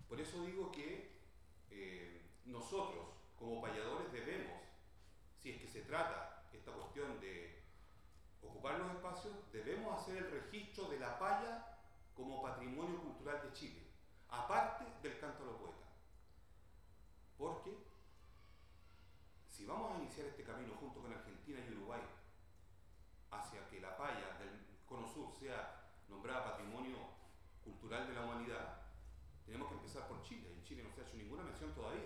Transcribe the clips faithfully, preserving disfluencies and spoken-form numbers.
Por eso digo que eh, nosotros, como payadores, debemos, si es que se trata esta cuestión de ocupar los espacios, debemos hacer el registro de la paya como patrimonio cultural de Chile, aparte del canto a los poetas. Porque si vamos a iniciar este camino junto con Argentina y Uruguay hacia que la paya del Cono Sur sea nombrada patrimonio cultural de la humanidad, tenemos que empezar por Chile. En Chile no se ha hecho ninguna mención todavía.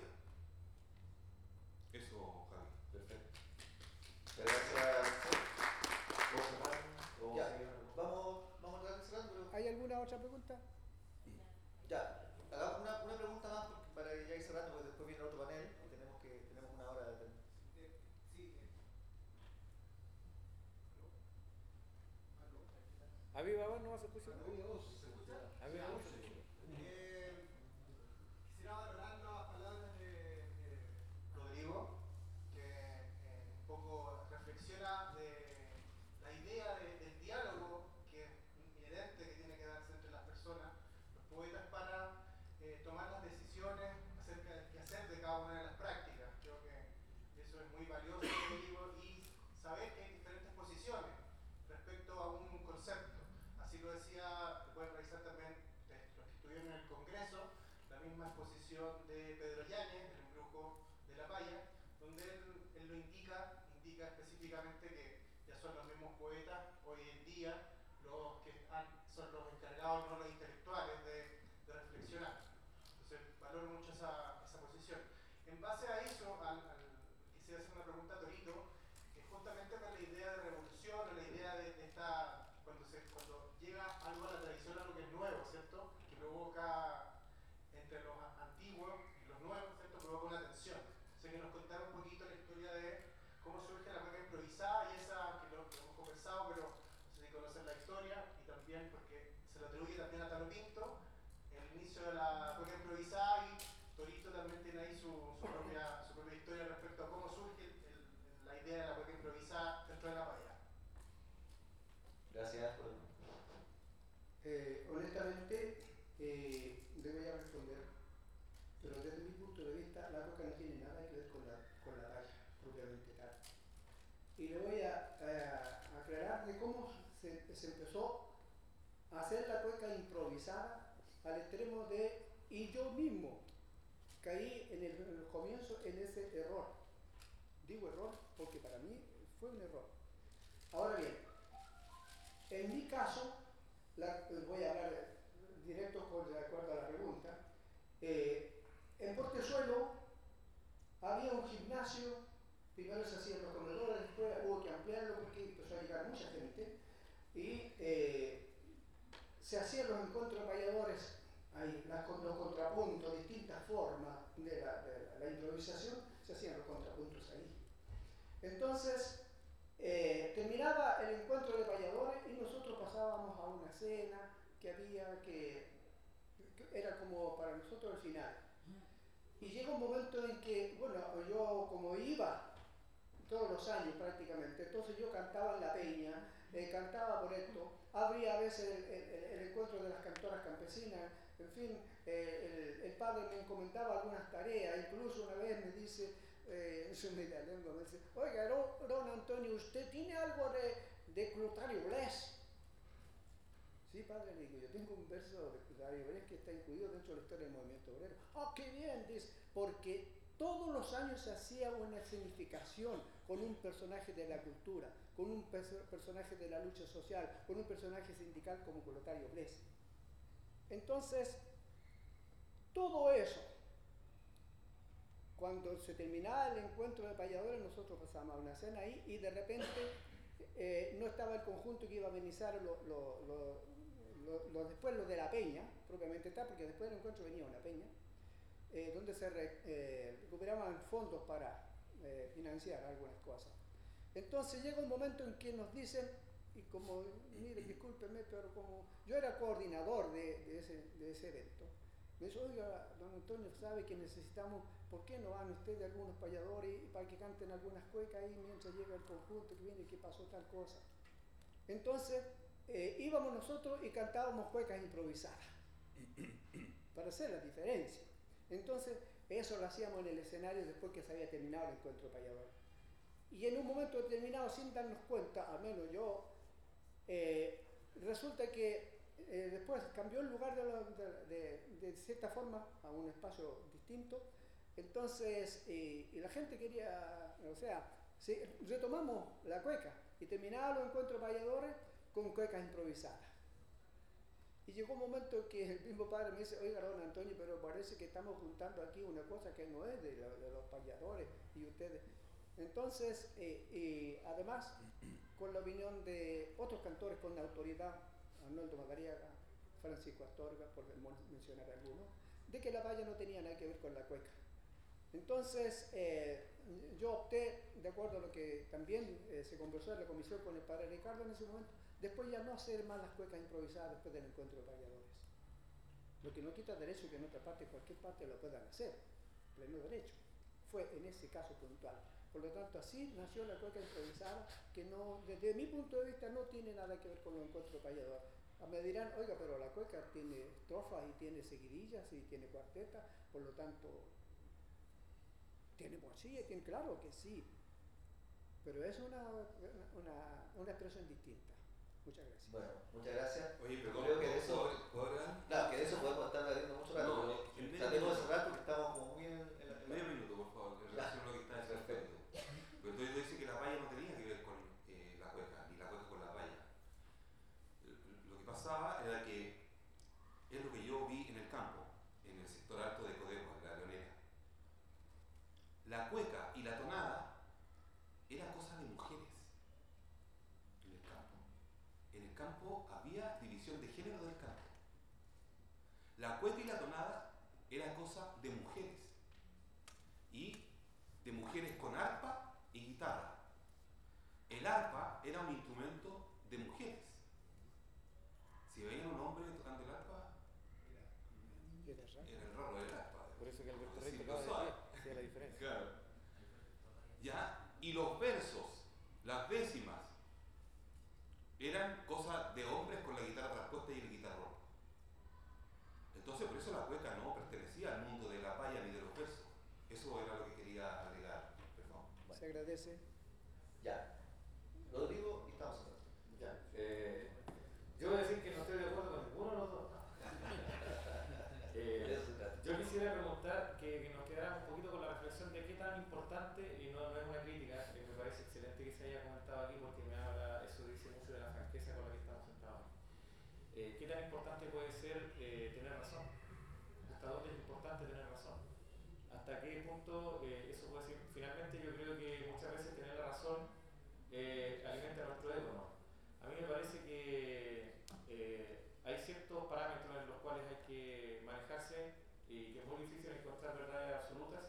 Eso, Javi. Perfecto. Gracias. Ya, vamos, vamos a tratar cerrando. ¿Hay alguna otra pregunta? Ya, hagamos una, una pregunta más para ya ir cerrando, porque después viene otro panel y tenemos que tenemos una hora de eh, sí. A viva voz no vas a escuchar. ¿Se escucha? A viva voz. Eh, quisiera valorar las palabras de, de Rodrigo, que eh, un poco reflexiona de la idea de, del diálogo que es inherente que tiene que darse entre las personas, los poetas, para eh, tomar las decisiones acerca del qué hacer de cada una de las prácticas. Creo que eso es muy valioso, Rodrigo, y saber que hay diferentes posiciones respecto a un concepto. Así lo decía, pueden revisar también los que estuvieron en el Congreso, la misma exposición de Pedro Yáñez, el embrujo de la paya, donde él, él lo indica, indica específicamente que ya son los mismos poetas hoy en día los que han, son los encargados, no los intelectuales, de, de reflexionar. Entonces valoro mucho esa, esa posición. En base a eso, al, al, quisiera hacer una pregunta a Torito, que justamente con la idea de revolución, la idea de, de esta, cuando, se, cuando llega algo a la tradición, algo que es nuevo, ¿cierto? Que provoca entre los antiguos y los nuevos, ¿cierto? Provoca una tensión. O sea, que nos contara un poquito la historia de cómo surge la cueca improvisada y esa que lo, que hemos conversado, pero no sé si conocen la historia, y también porque se lo atribuye también a Talo Pinto, el inicio de la cueca improvisada, y Torito también tiene ahí su, su, propia, su propia historia respecto a cómo surge el, el, la idea de la cueca improvisada dentro de la paya. Gracias. Eh, honestamente, eh, debería responder, pero desde mi punto de vista, la cueca no tiene nada que ver con la, con la paya propiamente tal. Y le voy a, a, a aclarar de cómo se, se empezó a hacer la cueca improvisada al extremo de, y yo mismo caí en el, en el comienzo en ese error. Digo error porque para mí fue un error. Ahora bien, en mi caso, la, voy a hablar directo con, de acuerdo a la pregunta, eh, en Portezuelo había un gimnasio. Primero se hacían los comedores, después hubo que ampliarlo porque empezó a llegar mucha gente y eh, se hacían los encuentros de payadores, ahí, las, los contrapuntos, distintas formas de la, de la, la improvisación, se hacían los contrapuntos ahí. Entonces, eh, terminaba el encuentro de payadores y nosotros pasábamos a una cena que había que, que era como para nosotros el final. Y llega un momento en que, bueno, yo como iba todos los años prácticamente, entonces yo cantaba en la peña, eh, cantaba por esto, habría a veces el, el, el encuentro de las cantoras campesinas, en fin, eh, el, el padre me encomendaba algunas tareas, incluso una vez me dice, eh, es una italiana, me dice, oiga, don, don Antonio, ¿usted tiene algo de, de Clotario Blest? Sí, padre, le digo, yo tengo un verso de Clotario Blest que está incluido dentro de la historia del movimiento obrero. ¡Ah, oh, qué bien! Dice, porque todos los años se hacía una escenificación con un personaje de la cultura, con un perso personaje de la lucha social, con un personaje sindical como Clotario Blest. Entonces, todo eso, cuando se terminaba el encuentro de payadores, nosotros pasábamos a una cena ahí y de repente eh, no estaba el conjunto que iba a amenizar lo, lo, lo, lo, lo, después lo de la peña, propiamente tal, porque después del encuentro venía una peña, Eh, donde se re, eh, recuperaban fondos para eh, financiar algunas cosas. Entonces llega un momento en que nos dicen, y como, mire, discúlpeme, pero como yo era coordinador de, de, ese, de ese evento, me dice, oiga, don Antonio, sabe que necesitamos, ¿por qué no van ustedes algunos payadores para que canten algunas cuecas ahí mientras llega el conjunto que viene y que pasó tal cosa? Entonces eh, íbamos nosotros y cantábamos cuecas improvisadas. para hacer la diferencia. Entonces, eso lo hacíamos en el escenario después que se había terminado el encuentro payador. Y en un momento determinado, sin darnos cuenta, al menos yo, eh, resulta que eh, después cambió el lugar de, lo, de, de, de cierta forma a un espacio distinto. Entonces, eh, y la gente quería, o sea, si retomamos la cueca y terminaba los encuentros payadores con cuecas improvisadas. Y llegó un momento que el mismo padre me dice, oiga, don Antonio, pero parece que estamos juntando aquí una cosa que no es de, lo, de los payadores y ustedes. Entonces, eh, eh, además, con la opinión de otros cantores con autoridad, Arnoldo Madariaga, Francisco Astorga, por mencionar algunos, de que la paya no tenía nada que ver con la cueca. Entonces, eh, yo opté, de acuerdo a lo que también eh, se conversó en la comisión con el padre Ricardo en ese momento, después ya no hacer más las cuecas improvisadas después del encuentro de payadores. Lo que no quita derecho que en otra parte, cualquier parte lo puedan hacer, pleno derecho. Fue en ese caso puntual. Por lo tanto, así nació la cueca improvisada, que no, desde mi punto de vista no tiene nada que ver con los encuentros payadores. Me dirán, oiga, pero la cueca tiene estrofas y tiene seguidillas y tiene cuartetas, por lo tanto, tiene poesía, tiene, claro que sí, pero es una, una, una expresión distinta. Muchas gracias. Bueno, muchas gracias. Oye, perdón, Creo que de eso, ¿puedo- puedo hablar? claro, que de eso podemos estar hablando mucho rato, No, pero en medio tratemos de minuto. cerrar porque estamos como muy en, en la... en la- Medio minuto, por favor, en relación a lo que está diciendo. Perfecto. Pero tú dices que la paya no tenía que ver con eh, la cueca, ni la cueca con la paya. Lo que pasaba era que es lo que yo vi en el campo, en el sector alto de Codepo, en la Leonera. La cueca y la tonada era cosa de mujeres en el campo. En el campo había división de género del canto. La cueca y la tonada era cosa de mujeres. Y de mujeres con arpa y guitarra. El arpa era un instrumento de mujeres. Si veían un hombre tocando el arpa, Era raro. era el raro del arpa. Por eso que Alberto Por Rey decirlo tocaba de suave. pie, hacía la diferencia. Claro. ¿Ya? Y los versos, las décimas, eran cosas de hombres con la guitarra traspuesta y el guitarrón. Entonces, por eso la cueca no pertenecía al mundo de la paya ni de los versos. Eso era lo que quería agregar. Perdón. Se agradece. Ya. Rodrigo, y estamos cerrando. Ya. Eh, yo voy a decir que no estoy de acuerdo con ninguno de los dos. De Eh, eso se trata. yo quisiera preguntar que, que nos quedáramos un poquito con la reflexión de qué tan importante, y no, no es una crítica, eh, me parece excelente que se haya comentado aquí porque me habla, eso dice mucho de la franqueza con la que estamos sentados. Eh, ¿Qué tan importante puede ser eh, tener razón? ¿Hasta dónde es importante tener razón? ¿Hasta qué punto eh, eso puede ser? Finalmente yo creo que muchas veces tener la razón eh, alimenta nuestro ego, ¿no? A mí me parece que eh, hay ciertos parámetros en los cuales hay que manejarse y que es muy difícil encontrar verdades absolutas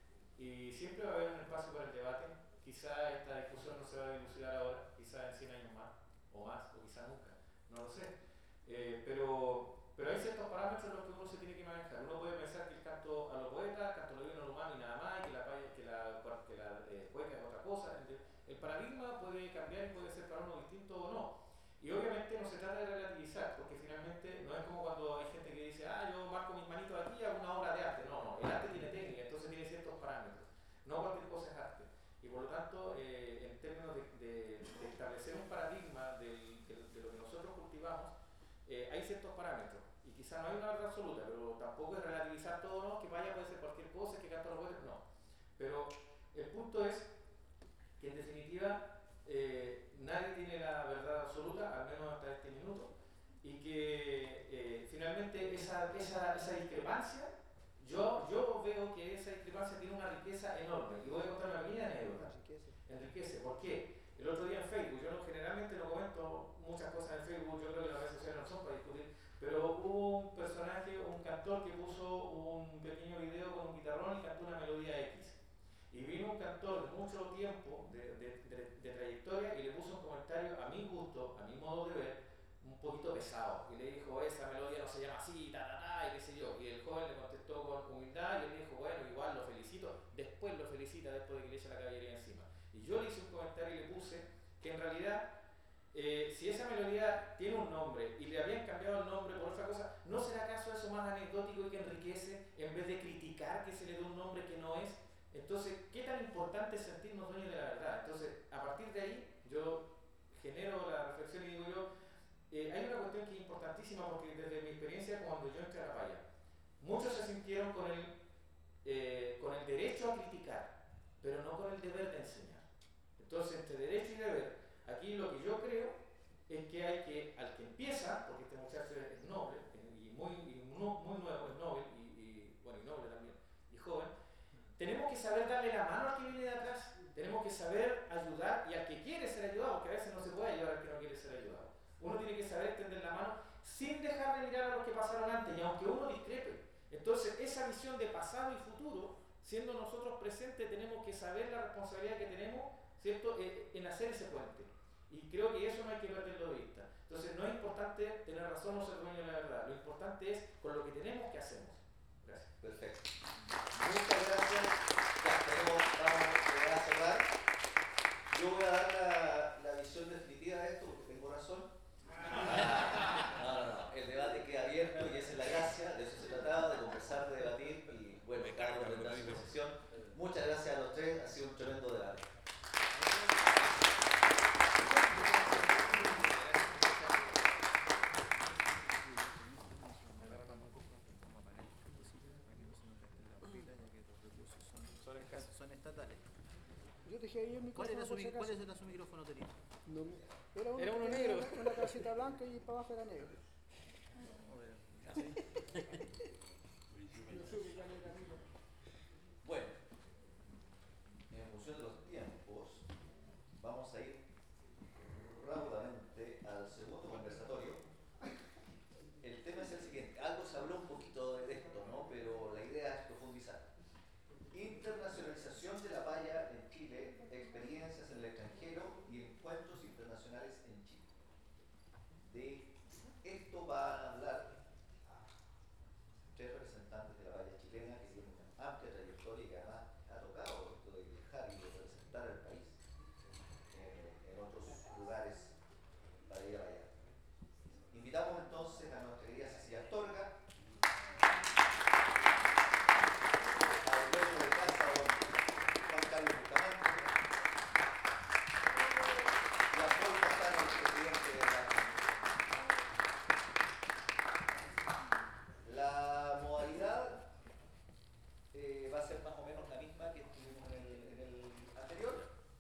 y siempre va a haber un espacio para el debate. Quizá esta discusión no se va a dilucidar ahora, quizá en cien años más, o más, o quizá nunca, no lo sé. Eh, pero, pero hay ciertos parámetros en los que uno se tiene que manejar. Uno puede pensar que el canto a lo poeta, canto a lo divino, a lo humano y nada más, y que la, que la, que la eh, cueca es otra cosa. El paradigma puede cambiar y puede ser para uno distinto o no. Y obviamente no se trata de relativizar, porque finalmente no es como cuando hay gente que dice, ah, yo marco mis manitos aquí y hago una obra de arte. No, no, el arte tiene técnica, entonces tiene ciertos parámetros. No cualquier cosa es arte. Y por lo tanto, eh, en términos de, de, de establecer un paradigma del, de, de lo que nosotros cultivamos, eh, hay ciertos parámetros. Y quizá no hay una verdad absoluta, pero tampoco es relativizar todo, no, que vaya puede ser cualquier cosa, que canto los poetas, no. Pero el punto es que en definitiva eh, nadie tiene la verdad absoluta, al menos hasta este minuto, y que eh, finalmente esa, esa, esa discrepancia, yo, yo veo que esa discrepancia tiene una riqueza enorme. Y voy a contar una pequeña anécdota. Enriquece. ¿Por qué? El otro día en Facebook, yo no, generalmente no comento muchas cosas en Facebook, yo creo que las redes sociales no son para discutir, pero hubo un personaje, un cantor que puso un pequeño video con un guitarrón y cantó una melodía X. Y vino un cantor de mucho tiempo, de, de, de, de trayectoria, y le puso un comentario a mi gusto, a mi modo de ver, un poquito pesado. Y le dijo, esa melodía no se llama así, ta, ta, ta, y qué sé yo. Y el joven le contestó con humildad y él le dijo, bueno, igual lo felicito. Después lo felicita, después de que le eche la caballería encima. Y yo le hice un comentario y le puse que en realidad, eh, si esa melodía tiene un nombre y le habían cambiado el nombre por otra cosa, ¿no será acaso eso más anecdótico y que enriquece en vez de criticar que se le dé un nombre que no es. Entonces, ¿qué tan importante es sentirnos dueños de la verdad? Entonces, a partir de ahí, yo genero la reflexión y digo yo, eh, hay una cuestión que es importantísima porque desde mi experiencia cuando yo entré a la Paya, muchos se sintieron con el, eh, con el derecho a criticar, pero no con el deber de enseñar. Entonces, entre derecho y deber, aquí lo que yo creo es que hay que, al que empieza, porque este muchacho es noble, y muy, y muy, muy nuevo, es noble, y, y bueno, y noble también, y joven, tenemos que saber darle la mano al que viene de atrás, tenemos que saber ayudar y al que quiere ser ayudado, porque a veces no se puede ayudar al que no quiere ser ayudado. Uno tiene que saber extender la mano sin dejar de mirar a los que pasaron antes, y aunque uno discrepe. Entonces, esa visión de pasado y futuro, siendo nosotros presentes, tenemos que saber la responsabilidad que tenemos, ¿cierto?, eh, en hacer ese puente. Y creo que eso no hay que perderlo de vista. Entonces, no es importante tener razón o ser dueño de la verdad. Lo importante es con lo que tenemos que hacemos. Gracias. Perfecto. Muchas gracias. Ya, tenemos, vamos a cerrar. Yo voy a dar la, la visión definitiva de esto porque tengo razón. No, no, no. El debate queda abierto y esa es la gracia. De eso se trataba, de conversar, de debatir. Y bueno, Carlos tendrá su posición. Muchas gracias a los tres. Ha sido un tremendo debate. Son estatales. Yo dejé ahí el ¿Cuál micrófono. era su, por si mi- acaso. ¿Cuál era su micrófono, tenía? No, era uno, Era uno que negro. tenía Una casita blanca y para abajo era negro. No sé, ya no era negro. Bueno, en función de los tiempos, vamos a ir rápidamente al segundo conversatorio. El tema es el siguiente. Algo se habló un poquito de esto, ¿no? Pero la idea es profundizar. Internacionalización de la Paya en Chile, experiencias en el extranjero y encuentros internacionales en Chile. De esto van a hablar tres representantes de la Paya chilena que tienen una amplia trayectoria y que además ha tocado esto de viajar y de representar al país eh, en otros lugares para ir allá. Invitamos entonces a nuestra querida Cecilia Astorga, al dueño de casa, don Juan Carlos Bustamante, y a Paul Casano, el presidente de la La modalidad eh, va a ser más o menos la misma que tuvimos en el, en el anterior.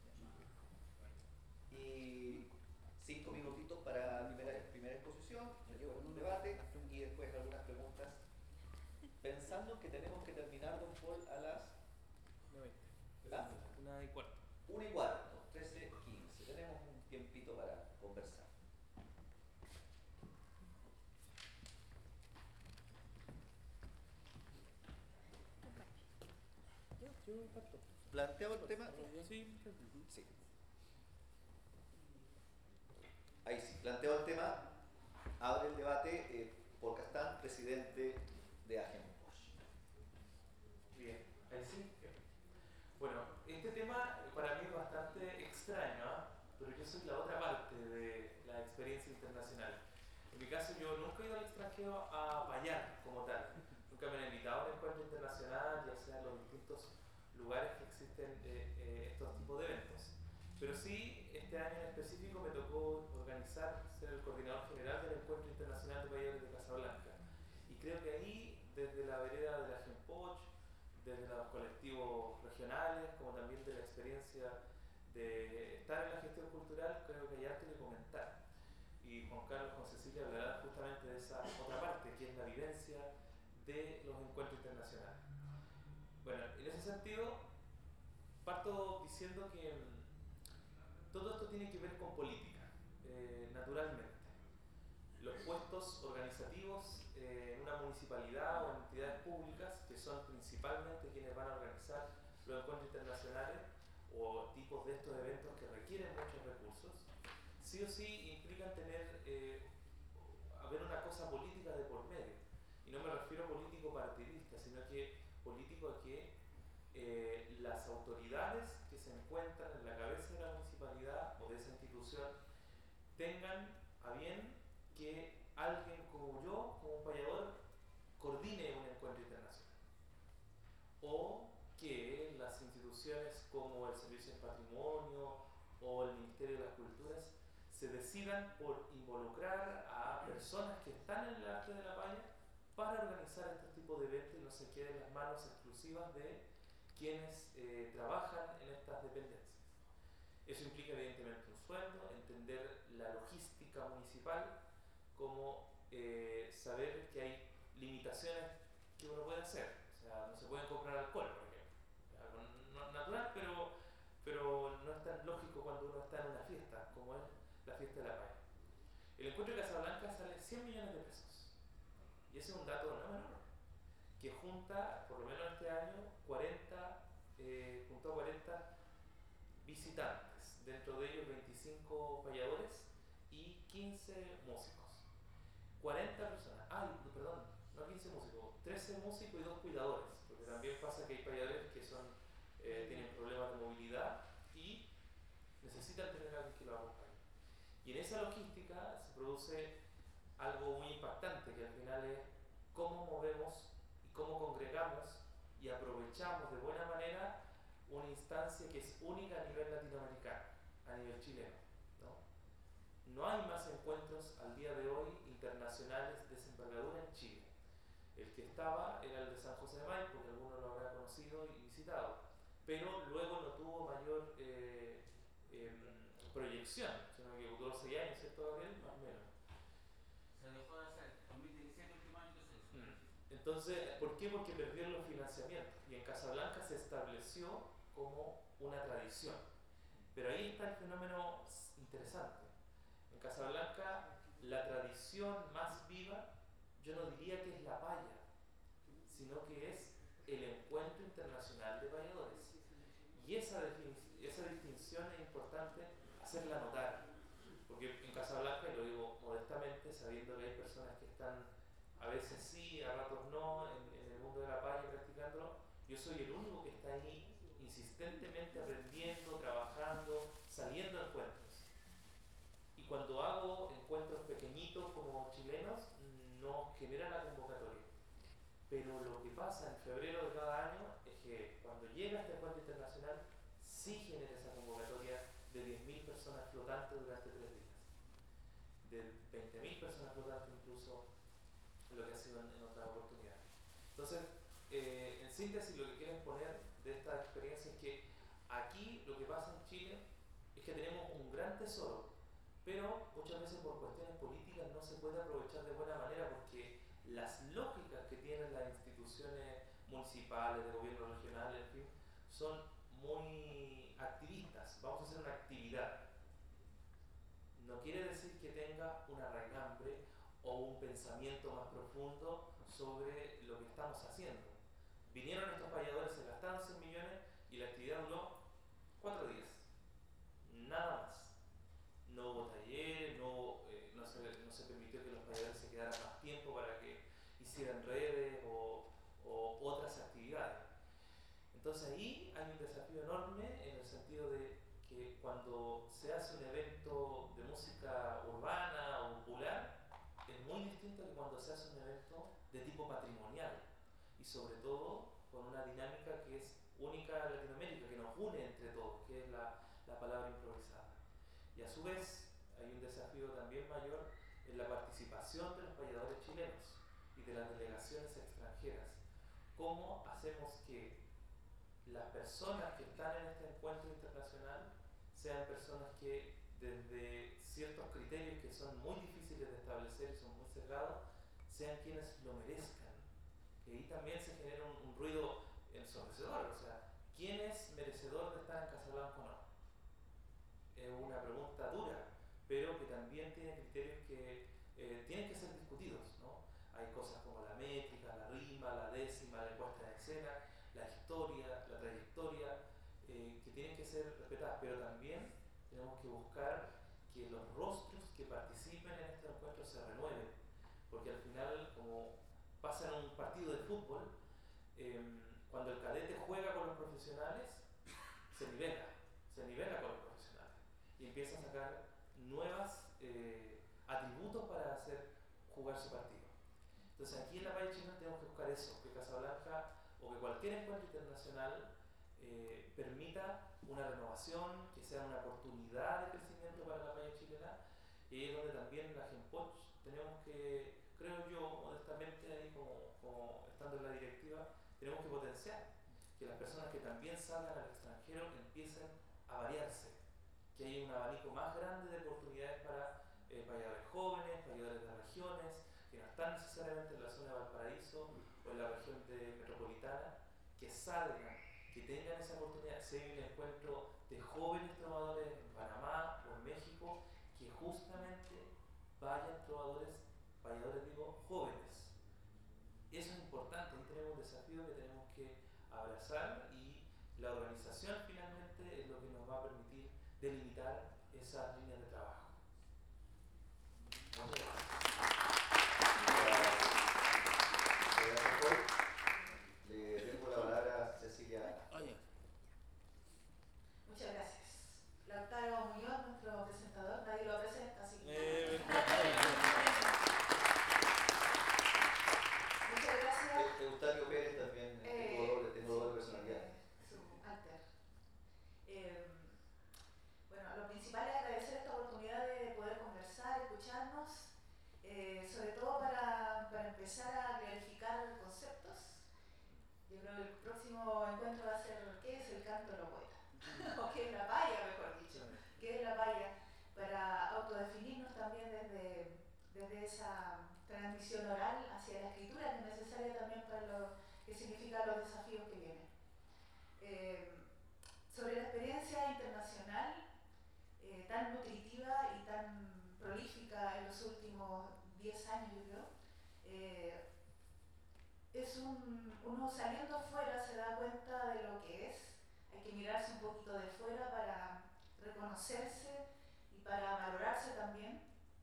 Y cinco minutitos para primera, primera exposición, después un debate y después algunas preguntas. Pensando que tenemos que terminar, don Paul, a las ¿ah? Una y cuarto. una y cuarto, trece quince. Tenemos un tiempito para conversar. Yo impacto. ¿Planteado el tema? Sí. Sí. Ahí sí, planteado el tema, abre el debate eh, Paul Castán, presidente de Agenposh. Bien, ahí sí. Bueno, este tema para mí es bastante extraño, ¿eh? Pero yo soy la otra parte de la experiencia internacional. En mi caso, yo nunca he ido al extranjero a payar como tal. Nunca me han invitado a un encuentro internacional, ya sea en los distintos lugares que existen eh, eh, estos tipos de eventos. Pero sí, este año en específico me tocó organizar, ser el coordinador general del Encuentro Internacional de Payadores de Casablanca. Y creo que ahí, desde la vereda de la Agenposh, desde los colectivos regionales, como también de la experiencia de estar en la gestión cultural, creo que hay harto que comentar. Y Juan Carlos con Cecilia hablarán justamente de esa otra parte, que es la vivencia de los encuentros internacionales. Bueno, en ese sentido, parto diciendo que mm, todo esto tiene que ver con política, eh, naturalmente. Los puestos organizativos eh, en una municipalidad o en entidades públicas, que son principalmente quienes van a organizar los encuentros internacionales o tipos de estos eventos que requieren muchos recursos, sí o sí implican tener, eh, haber una cosa política de por medio. Y no me refiero a político partidista, sino que político a que eh, las autoridades que se encuentran en la cabeza de la municipalidad o de esa institución tengan a bien que alguien como yo, como un payador, coordine se decidan por involucrar a personas que están en el arte de la palla para organizar estos tipos de eventos y no se queden en las manos exclusivas de quienes eh, trabajan en estas dependencias. Eso implica evidentemente un sueldo, entender la logística municipal, como eh, saber que hay limitaciones que uno puede hacer. O sea, no se puede comprar alcohol, por ejemplo. Algo no, natural, pero, pero no es tan lógico cuando uno está en una fiesta, como es la fiesta de la palla. El encuentro de Casablanca sale cien millones de pesos. Y ese es un dato no menor, que junta, por lo menos este año, cuarenta, eh, juntó a cuarenta visitantes, dentro de ellos veinticinco payadores y quince músicos. cuarenta personas, ay, perdón, no quince músicos, trece músicos y dos cuidadores, porque también pasa que hay payadores que son, eh, tienen problemas de movilidad y necesitan tener a alguien que lo acompañe. Y en esa logística se produce algo muy impactante, que al final es cómo movemos y cómo congregamos y aprovechamos de buena manera una instancia que es única a nivel latinoamericano, a nivel chileno, ¿no? No hay más encuentros al día de hoy internacionales de desembargadura en Chile. El que estaba era el de San José de Maipo, que algunos lo habrán conocido y visitado, pero luego no tuvo mayor eh, eh, proyección, sino que duró seis años, ¿cierto, Gabriel? Más o menos. Se dejó de hacer, en dos mil diecisiete último año que se hizo. Mm. Entonces, ¿por qué? Porque perdieron los financiamientos y en Casablanca se estableció como una tradición. Pero ahí está el fenómeno interesante. En Casablanca la tradición más viva, yo no diría que es la palla, sino que es el Encuentro Internacional de Payadores. Y esa, esa distinción es importante hacerla notar, porque en Casablanca, y lo digo modestamente, sabiendo que hay personas que están a veces sí, a ratos no, en, en el mundo de la palla practicándolo, yo soy el único que está ahí insistentemente aprendiendo, trabajando, saliendo a encuentros. Y cuando hago encuentros pequeñitos como chilenos, no genera la convocatoria. Pero lo que pasa en febrero de cada año es que cuando llega este encuentro internacional, sí genera esa convocatoria de diez mil personas flotantes durante tres días. De veinte mil personas flotantes incluso, lo que ha sido en, en otras oportunidades. Entonces, eh, en síntesis, lo que quiero exponer de esta experiencia es que aquí lo que pasa en Chile es que tenemos un gran tesoro, pero muchas veces por cuestiones políticas no se puede aprovechar de buena manera porque las lógicas que tienen las instituciones municipales, de gobierno regional, en fin, son muy activistas. Vamos a hacer una actividad. No quiere decir que tenga una raigambre o un pensamiento más profundo sobre lo que estamos haciendo. Vinieron estos payadores, se gastaron cien millones y la actividad duró cuatro días. Nada más. No hubo talleres, no, eh, no, se, no se permitió que los payadores se quedaran más tiempo para que hicieran redes o, o otras actividades. Entonces ahí hay un desafío enorme en el sentido de que cuando se hace un evento de música urbana o popular, es muy distinto que cuando se hace un evento de tipo patrimonial y sobre todo con una dinámica que es única en Latinoamérica, que nos une entre todos, que es la, la palabra improvisada. Y a su vez hay un desafío también mayor en la participación de los payadores chilenos y de las delegaciones extranjeras. ¿Cómo hacemos que las personas que están en este encuentro internacional sean personas que desde ciertos criterios que son muy difíciles de establecer y son muy cerrados, sean quienes lo merezcan? Que ahí también se genera un, un ruido ensordecedor, o sea, ¿quién es merecedor de estar en Casablanca o no? Es una pregunta dura, pero que también tiene criterios que eh, tienen que ser discutidos, ¿no? Hay cosas como la métrica, la rima, la décima, la puesta en escena, la historia, la trayectoria, eh, que tienen que ser respetadas, pero también tenemos que buscar que los rostros que participen en este encuentro se renueven, porque al final, como pasa en un partido de fútbol, eh, cuando el cadete juega con los profesionales, se nivela, se nivela con los profesionales y empieza a sacar nuevos eh, atributos para hacer jugar su partido. Entonces aquí en la palla chilena tenemos que buscar eso, que Casablanca o que cualquier encuentro internacional eh, permita una renovación, que sea una oportunidad de crecimiento para la palla chilena, y es donde también la Genpoch tenemos que, creo yo, modestamente ahí como, como estando en la directiva, tenemos que potenciar que las personas que también salgan al extranjero empiecen a variarse, que haya un abanico más grande de oportunidades para eh, payadores jóvenes, payadores de regiones, que no están necesariamente en la zona de Valparaíso o en la región de metropolitana, que salgan, que tengan esa oportunidad. Se hay un encuentro de jóvenes trovadores en Panamá o en México, que justamente vayan trovadores, payadores digo, jóvenes. Eso es importante, ahí tenemos un desafío que tenemos que abrazar y la organización finalmente es lo que nos va a permitir delimitar esas líneas de trabajo. Muchas gracias. Le dejo la palabra a Cecilia. Oye. Muchas gracias. Lautaro Muñoz, nuestro presentador, nadie lo presenta, así que... Eh, Muchas gracias. Eustaquio Pérez también Eh, tengo doble, tengo doble sí, personalidad. eh, su alter. Eh, bueno, lo principal es agradecer esta oportunidad de poder conversar, escucharnos, eh, sobre todo para, para empezar a clarificar conceptos. Yo creo que el próximo encuentro va a ser ¿qué es el canto de los poetas? O qué es la paya, mejor dicho. ¿Qué es la paya? Para autodefinirnos también desde, desde esa transmisión oral hacia la escritura, que es necesaria también para lo que significan los desafíos que vienen. Eh, sobre la experiencia internacional, eh, tan nutritiva y tan prolífica en los últimos diez años, yo creo, eh, es un, uno saliendo afuera se da cuenta de lo que es, hay que mirarse un poquito de fuera para reconocerse y para valorarse también.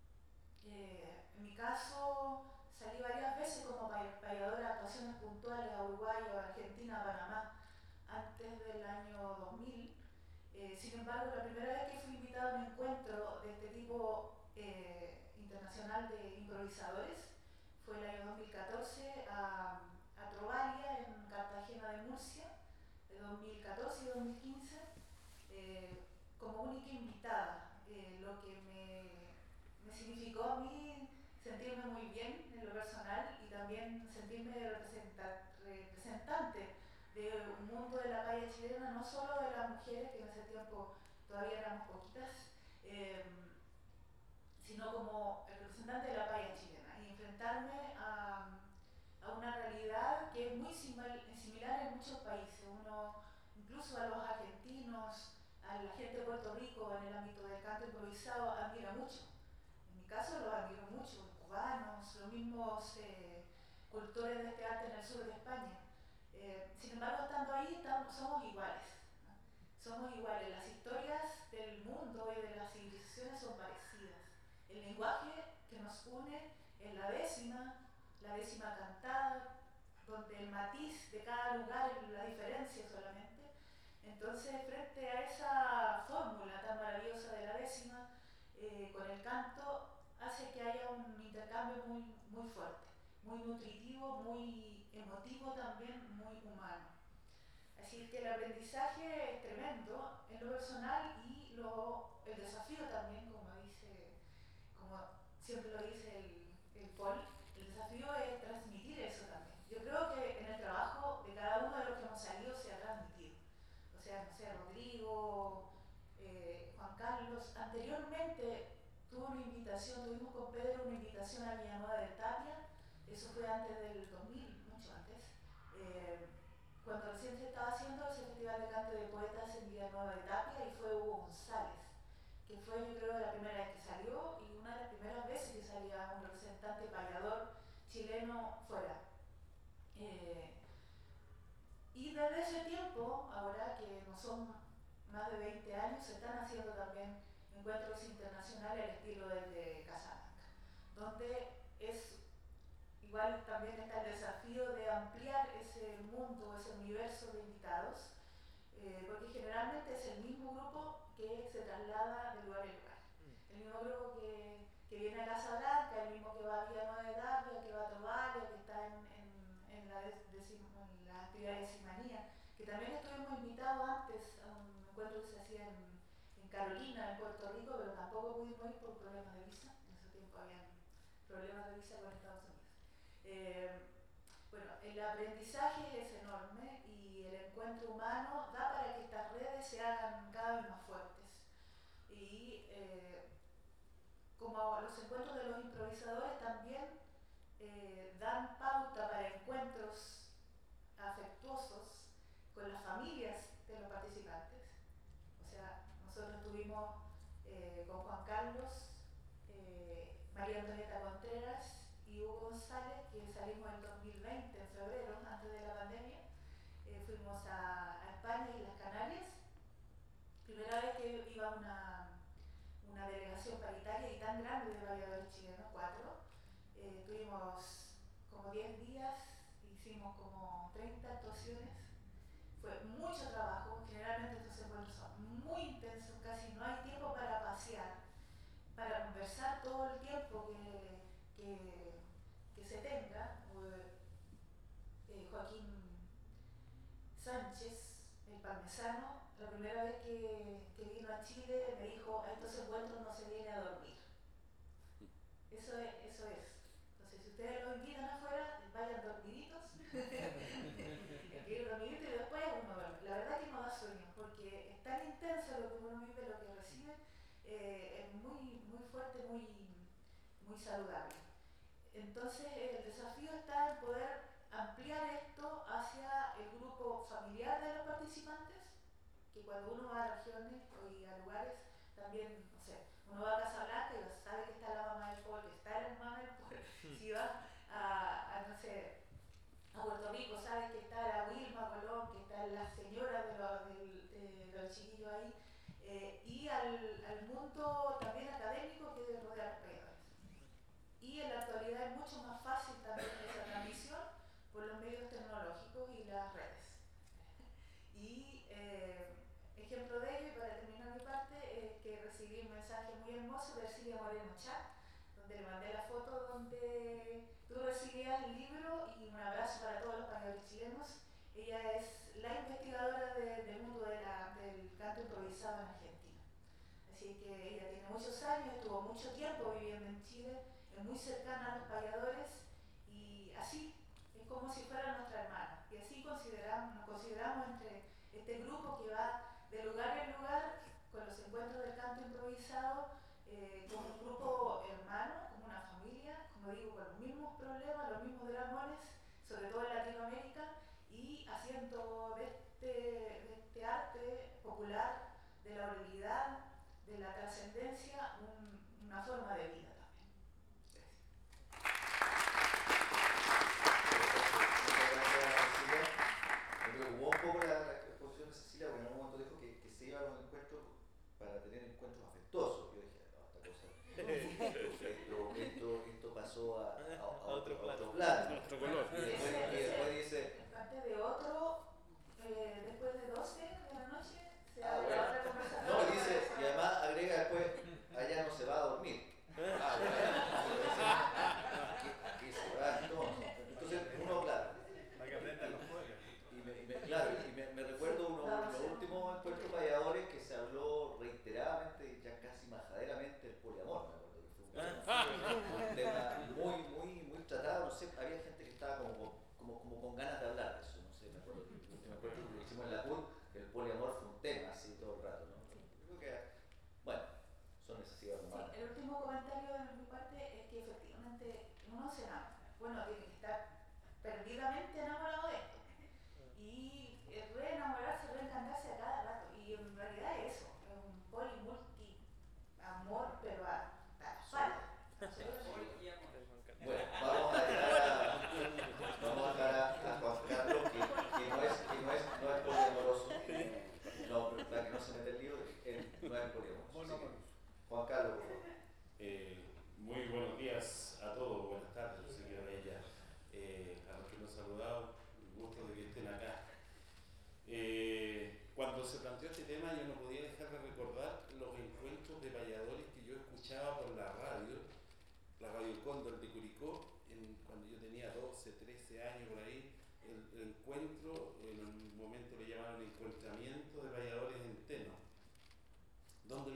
Eh, en mi caso salí varias veces como payadora a actuaciones puntuales a Uruguay o a Argentina, a Panamá, antes del año dos mil. Eh, sin embargo, la primera vez que fui invitada a un encuentro de este tipo eh, internacional de improvisadores fue el año dos mil catorce a, a Trovalia, en Cartagena de Murcia, de dos mil catorce y dos mil quince, eh, como única invitada, eh, lo que me, me significó a mí sentirme muy bien en lo personal y también sentirme representa, representante de un mundo de la paya chilena, no solo de las mujeres, que en ese tiempo todavía éramos poquitas, eh, sino como el representante de la paya chilena y enfrentarme a, a una realidad que es muy similar en muchos países. Uno, incluso a los argentinos, a la gente de Puerto Rico en el ámbito del canto improvisado, admira mucho. En mi caso los admiro mucho, los cubanos, los mismos eh, cultores de este arte en el sur de España. Eh, sin embargo, estando ahí, estamos, somos iguales, ¿no? Somos iguales. Las historias del mundo y de las civilizaciones son parecidas. El lenguaje que nos une es la décima, la décima cantada, donde el matiz de cada lugar es la diferencia solamente. Entonces, frente a esa fórmula tan maravillosa de la décima, eh, con el canto hace que haya un intercambio muy, muy fuerte, muy nutritivo, muy emotivo también, muy humano. Así que el aprendizaje es tremendo en lo personal y lo, el desafío también, como dice, como siempre lo dice el, el Paul, el desafío es transmitir eso también. Yo creo que en el trabajo de cada uno de los que hemos salido se ha transmitido. O sea, no sé, Rodrigo, eh, Juan Carlos, anteriormente tuve una invitación, tuvimos con Pedro una invitación a Villanueva de Tapia, eso fue antes del dos mil, mucho antes, eh, cuando recién se estaba haciendo ese festival de cante de poetas en Villanueva de Tapia, y fue Hugo González, que fue yo creo la primera vez que salió y una de las primeras veces que salía un representante payador chileno fuera. Eh, y desde ese tiempo, ahora que no son más de veinte años, se están haciendo también encuentros internacionales al estilo del de Casablanca, donde es igual también está el desafío de ampliar ese mundo, ese universo de invitados, eh, porque generalmente es el mismo grupo que se traslada de lugar en lugar. El mismo grupo que, que viene a Casablanca, el mismo que va a Villanueva de Tapia, que va a Trovalia, que está en, en, en, la, decim, en la actividad de Decimanía, que también estuvimos invitados antes a un encuentro que se hacía en, en Carolina, en Puerto Rico, pero tampoco pudimos ir por problemas de visa. En ese tiempo había problemas de visa con Estados Unidos. Eh, bueno, el aprendizaje es enorme y el encuentro humano da para que estas redes se hagan cada vez más fuertes. Y eh, como los encuentros de los improvisadores también eh, dan pauta para encuentros afectuosos con las familias de los participantes. O sea, nosotros tuvimos eh, con Juan Carlos, eh, María Antonieta Contreras y Hugo González, que salimos en dos mil veinte, en febrero, antes de la pandemia. Eh, fuimos a, a España y las Canarias. Primera vez que iba una, una delegación paritaria y tan grande de bailadores chilenos, cuatro. Eh, tuvimos como diez días, hicimos como treinta actuaciones. Fue mucho trabajo, generalmente estos encuentros son muy intensos, casi no hay tiempo para pasear, para conversar todo el tiempo que, que, que se tenga. Eh, Joaquín Sánchez, el parmesano, la primera vez que, que vino a Chile me dijo: a estos encuentros no se viene a dormir. Eso es, eso es. Entonces, si ustedes lo invitan afuera, vayan dormiditos. Dormiditos y después uno duerme. La verdad que no da sueño, porque es tan intenso lo que uno vive, lo que recibe, eh, es muy, muy fuerte, muy, muy saludable. Entonces, el desafío está en poder ampliar esto hacia el grupo familiar de los participantes, que cuando uno va a regiones y a lugares, también, no sé, uno va a Casablanca y sabe que está la mamá del Paul, que está la hermana del Paul. Si va a, a, no sé, a Puerto Rico, sabe que está la Wilma Colón, que está la señora de los, de, de los chiquillos ahí, eh, y al, al mundo también académico que rodea a los payadores. Y en la actualidad es mucho más fácil también esa transmisión por los medios tecnológicos y las redes. Y eh, ejemplo de ello, y para terminar mi parte, es que recibí un mensaje muy hermoso de Silvia Moreno Chat, donde le mandé la foto donde tú recibías el libro, y un abrazo para todos los payadores chilenos. Ella es la investigadora de, del mundo de la, del canto improvisado en Argentina. Así que ella tiene muchos años, estuvo mucho tiempo viviendo en Chile, es muy cercana a los payadores, y así es como si fuera nuestra hermana. Y así consideramos, nos consideramos entre este grupo que va de lugar en lugar con los encuentros del canto improvisado, eh, como un grupo hermano, como una familia, como digo, con los mismos problemas, los mismos dramones, sobre todo en Latinoamérica, y haciendo de este, de este arte popular, de la oralidad, de la trascendencia, un, una forma de vida también. Gracias. Me preocupó un poco la, la exposición de Cecilia, porque en algún momento dijo que, que se iba a los encuentros para tener encuentros afectuosos. Yo dije, no, esta cosa, esto, esto, esto pasó a, a, a, otro, a otro plano. Otro color. Y después, y después dice... En parte de otro, eh, después de doce de la noche, se Ah, abre bueno. otra conversación. No, dice, y además agrega después, allá no se va a dormir. Ah, bueno. Aquí, aquí se va entonces. Entonces, uno, claro. Para que aprendan los juegos. Y me, y me, claro, y me, me recuerdo uno de los últimos encuentros payadores que se habló reiteradamente, ya casi majaderamente, el poliamor. Me acuerdo que fue un tema, un tema muy, muy, muy tratado. No sé, había gente que estaba como, como, como con ganas de hablar de eso. No sé, me acuerdo que, me acuerdo que lo hicimos en la P U D, el poliamor fue un tema así todo el rato, ¿no? Creo que, bueno, son necesidades humanas. Sí, el último comentario de mi parte es que efectivamente uno se enamora. Bueno, tiene que estar perdidamente enamorado de esto. Y reenamorarse, reencantarse a cada rato. Y en realidad es eso, es un polimulti amor, pero a tal. Bueno, vamos a dejar a, vamos a, dejar a, a Juan Carlos, que, que no es, que no es, no es poliamoroso. No, pero para que no se meta el lío, él no es poliamoroso. Juan Carlos, por favor. Eh, muy buenos días a todos, buenas tardes, señora Bella, eh, a los que nos han saludado, un gusto de que estén acá. Eh, cuando se planteó este tema, yo no podía dejar de recordar los encuentros de payadores que yo escuchaba por la radio, la Radio Cóndor de Curicó, en, cuando yo tenía doce, trece años por ahí, el, el encuentro, en un momento le llamaron encuentramiento de payadores en Teno, donde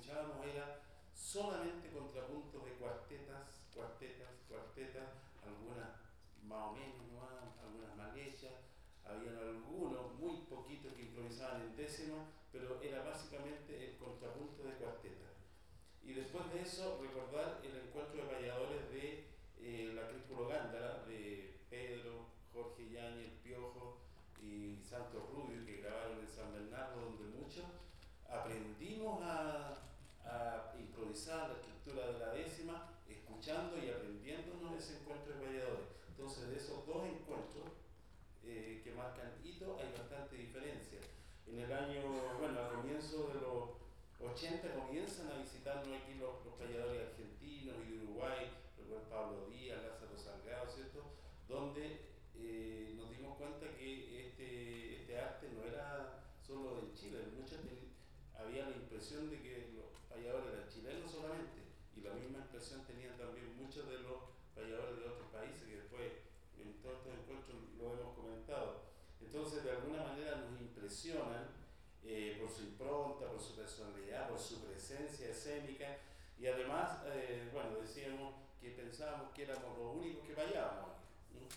escuchábamos era solamente contrapuntos de cuartetas, cuartetas, cuartetas, algunas más o menos, ¿no? Algunas más hechas, habían algunos, muy poquitos que improvisaban en décima, pero era básicamente el contrapunto de cuartetas. Y después de eso, recordar el encuentro de payadores de eh, la Críspulo Gándara, de Pedro, Jorge Yáñez, El Piojo y Santos Rubio, que grabaron en San Bernardo, donde muchos aprendimos a, a improvisar la estructura de la décima, escuchando y aprendiéndonos ese encuentro de payadores. Entonces, de esos dos encuentros eh, que marcan hito, hay bastante diferencia. En el año, bueno, al comienzo de los ochenta comienzan a visitarnos aquí los, los payadores argentinos y de Uruguay, recuerdo Pablo Díaz, Lázaro Salgado, ¿cierto? Donde eh, nos dimos cuenta que este, este arte no era solo de Chile, muchas había la impresión de que los payadores eran chilenos solamente, y la misma impresión tenían también muchos de los payadores de otros países, que después en todos estos encuentros lo hemos comentado. Entonces, de alguna manera nos impresionan eh, por su impronta, por su personalidad, por su presencia escénica, y además, eh, bueno, decíamos que pensábamos que éramos los únicos que payábamos. ¿No?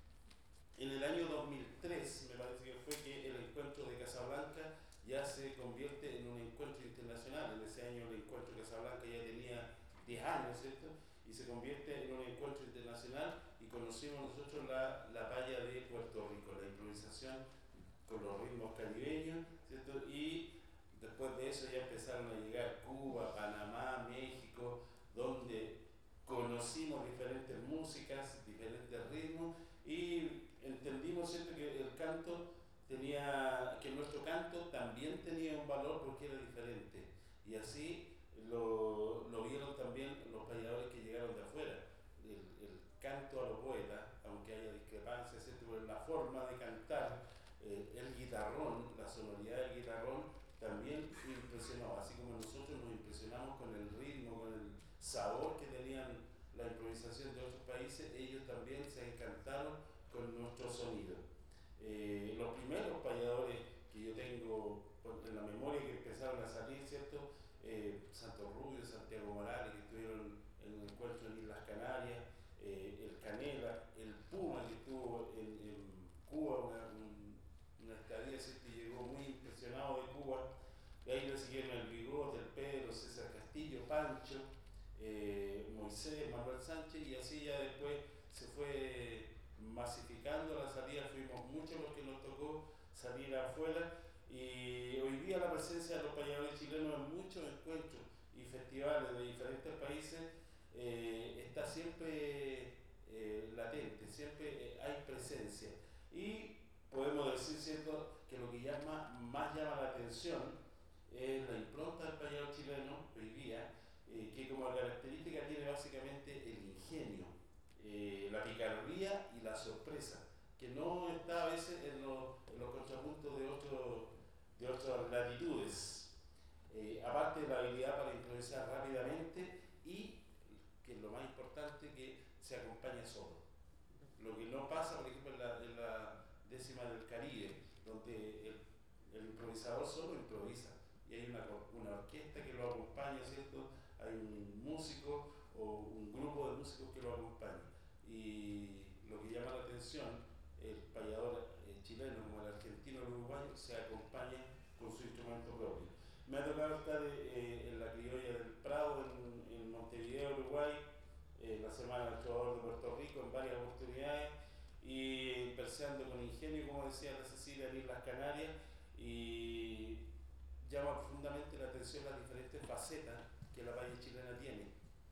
En el año dos mil tres, me parece que fue que el encuentro de Casablanca ya se convierte en un encuentro internacional. En ese año el encuentro de Casablanca ya tenía diez años, ¿cierto? Y se convierte en un encuentro internacional y conocimos nosotros la, la paya de Puerto Rico, la improvisación con los ritmos caribeños, ¿cierto? Y después de eso ya empezaron a llegar Cuba, Panamá, México, donde conocimos diferentes músicas, diferentes ritmos y entendimos, ¿cierto?, que el canto tenía, que nuestro canto también tenía un valor porque era diferente. Y así lo, lo vieron también los payadores que llegaron de afuera. El, el canto a los poetas, aunque haya discrepancias, ¿cierto?, pero la forma de cantar, eh, el guitarrón, la sonoridad del guitarrón también impresionó. Así como nosotros nos impresionamos con el ritmo, con el sabor que tenían la improvisación de otros países, ellos también se encantaron con nuestro sonido. Eh, los primeros payadores que yo tengo en la memoria que empezaron a salir, ¿cierto? Eh, Santos Rubio, Santiago Morales, que estuvieron en un encuentro en Islas Canarias, eh, el Canela, el Puma, que estuvo en, en Cuba, una, un, una estadía, ¿cierto? Y llegó muy impresionado de Cuba. Y ahí le siguieron el Bigote, el Pedro, César Castillo, Pancho, eh, Moisés, Manuel Sánchez, y así ya después se fue masificando la salida, fuimos muchos los que nos tocó salir afuera, y hoy día la presencia de los payadores chilenos en muchos encuentros y festivales de diferentes países eh, está siempre eh, latente, siempre eh, hay presencia, y podemos decir, ¿cierto?, que lo que llama, más llama la atención es la impronta del payador chileno hoy día, eh, que como característica tiene básicamente el ingenio, Eh, la picardía y la sorpresa, que no está a veces en, lo, en los contrapuntos de, otro, de otras latitudes. Eh, aparte de la habilidad para improvisar rápidamente y, que es lo más importante, que se acompaña solo. Lo que no pasa, por ejemplo, en la, en la décima del Caribe, donde el, el improvisador solo improvisa y hay una, una orquesta que lo acompaña, ¿cierto? Hay un músico o un grupo de músicos que lo acompaña. Y lo que llama la atención, el payador eh, chileno como el argentino o el uruguayo se acompaña con su instrumento propio. Me ha tocado estar eh, en la criolla del Prado, en, en Montevideo, Uruguay, eh, la Semana del Trovador de Puerto Rico, en varias oportunidades, y perseando con ingenio, como decía la Cecilia, en Islas Canarias, y llama profundamente la atención las diferentes facetas que la paya chilena tiene.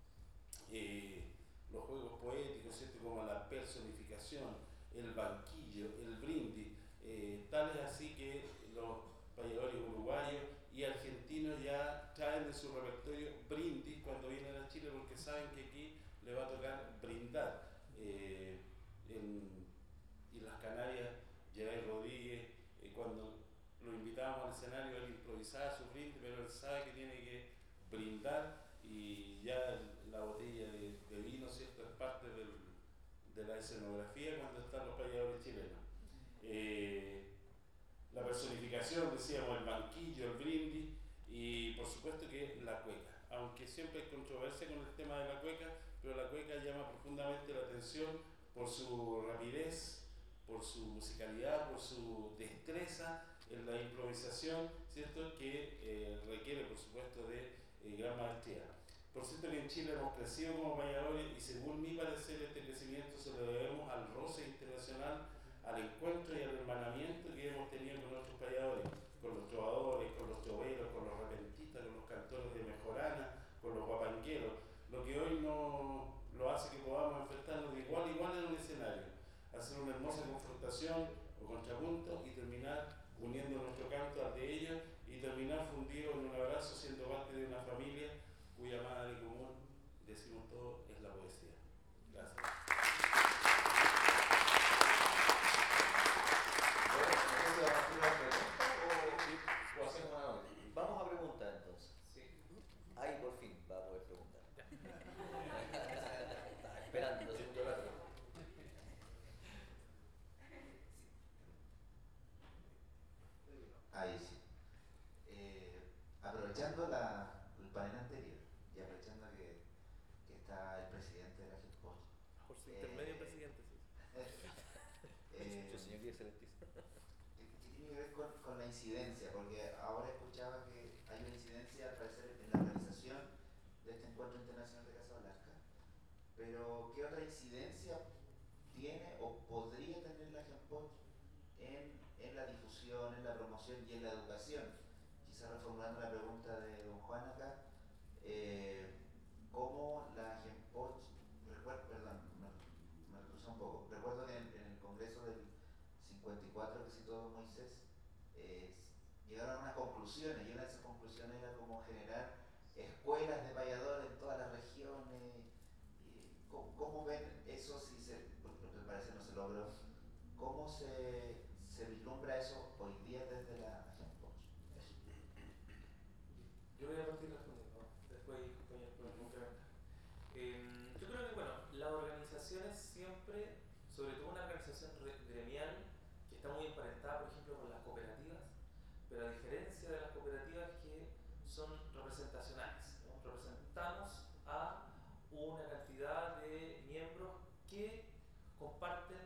Eh, los juegos poéticos, ¿cierto?, como la personificación, el banquillo, el brindis, eh, tal es así que los payadores uruguayos y argentinos ya traen en su repertorio brindis cuando vienen a Chile, porque saben que aquí le va a tocar brindar. Eh, en Islas Canarias, Jair Rodríguez, eh, cuando lo invitábamos al escenario, él improvisaba su brindis, pero él sabe que tiene que brindar, y ya la botella de, de vino, ¿cierto?, es parte del, de la escenografía cuando están los payadores chilenos. Eh, la personificación, decíamos, el banquillo, el brindis, y por supuesto que la cueca. siempre hay controversia con el tema de la cueca, pero la cueca llama profundamente la atención por su rapidez, por su musicalidad, por su destreza en la improvisación, ¿cierto? Que eh, requiere, por supuesto, de eh, gran maestría. Por cierto que en Chile hemos crecido como payadores y según mi parecer este crecimiento se lo debemos al roce internacional, al encuentro y al hermanamiento que hemos tenido con nuestros payadores, con los trovadores, con los troveros, con los repentistas, con los cantores de mejorana, con los guapangueros, lo que hoy no lo hace que podamos enfrentarnos de igual a igual en un escenario, hacer una hermosa confrontación o contrapunto y terminar uniendo nuestro canto al de ellos y terminar fundidos en un abrazo siendo parte de una familia cuya madre común, decimos todo, es la poesía. Gracias. O hacemos una nota. Vamos a preguntar entonces. Sí. Ahí por fin va a poder preguntar. Estaba esperando dos segundos rato. Ahí sí. Eh, aprovechando la, el panel anterior y aprovechando que, que está el presidente de la GESPOT. Por su intermedio, eh, presidente, sí. eh, Su señoría excelentísima. que, que tiene que ver con, con la incidencia, porque ahora escuchaba que hay una incidencia al parecer en la organización de este encuentro internacional de Casablanca, pero ¿qué otra incidencia tiene o podría tener la GESPOT en, en la difusión, en la promoción y en la educación? Quizás reformulando la pregunta de don Juan acá, eh, ¿cómo la GESPOT, recuerdo, perdón, me, me crucé un poco, recuerdo que en, en el congreso del cincuenta y cuatro que citó don Moisés, eh, llegaron a unas conclusiones y una de esas conclusiones era como generar escuelas de payadores en todas las regiones. ¿Cómo, cómo ven eso si se, porque me parece no se logró? ¿Cómo se, se vislumbra eso hoy día desde la GESPOT? Yo voy a partir respondiendo, después compañero pueden complementar. Eh, yo creo que, bueno, las organizaciones siempre, sobre todo una organización gremial, que está muy emparentada, por ejemplo, con las cooperativas, pero a diferencia de las cooperativas que son representacionales, ¿no? Representamos a una cantidad de miembros que comparten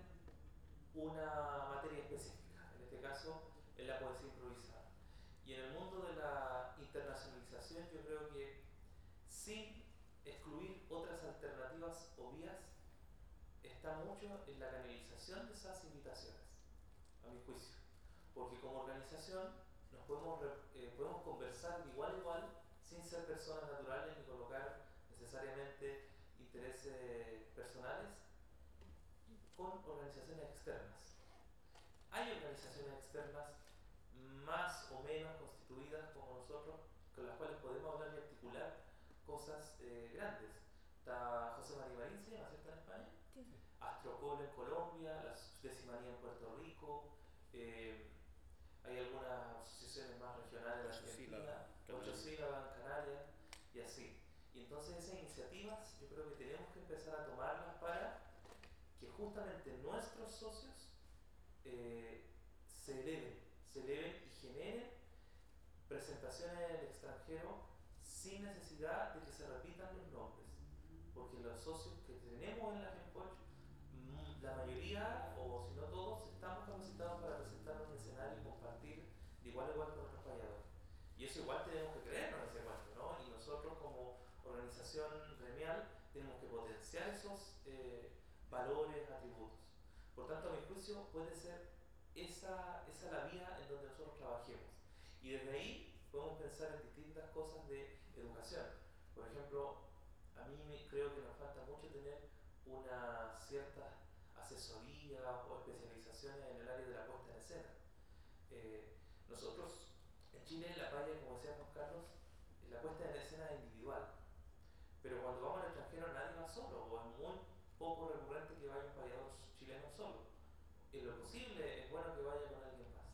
una materia específica, en este caso es la poesía improvisada. Y en el mundo de la internacionalización yo creo que sin excluir otras alternativas o vías está mucho en la canalización de esas invitaciones, a mi juicio, porque como organización nos podemos, eh, podemos conversar de igual a igual sin ser personas naturales ni colocar necesariamente intereses personales con organizaciones externas. Hay organizaciones externas más o menos constituidas como nosotros, con las cuales podemos hablar y articular cosas eh, grandes. Está José María Marín, ¿se llama, cierto, en España? Sí. Astrocol en Colombia, la Decimanía en Puerto Rico, eh, hay algunas asociaciones más regionales en Argentina, Ocho Sílabas en Canarias, y así. Y entonces esas iniciativas yo creo que tenemos que empezar a tomarlas para que justamente nuestros socios eh, se eleven, se eleven y generen presentaciones en el extranjero sin necesidad de que se repitan los nombres, porque los socios que tenemos en la GESPOT, la mayoría, o si no todos, estamos capacitados para presentar un escenario y compartir de igual a igual con otros payadores. Y eso igual tenemos que creernos en ese cuento, ¿no? Y nosotros como organización gremial tenemos que potenciar esos eh, valores, atributos. Por tanto, a mi juicio, puede ser esa, esa la vía en donde nosotros trabajemos. Y desde ahí podemos pensar en distintas cosas de educación. Por ejemplo, a mí me, creo que nos falta mucho tener una cierta asesoría o especializaciones en el área de la puesta en escena. Eh, nosotros, en Chile, la paya, como decía Juan Carlos, la puesta en escena es individual. Pero cuando vamos al extranjero nadie va solo, o es muy poco recurrente que vaya un payador chileno solo. En lo posible es bueno que vaya con alguien más.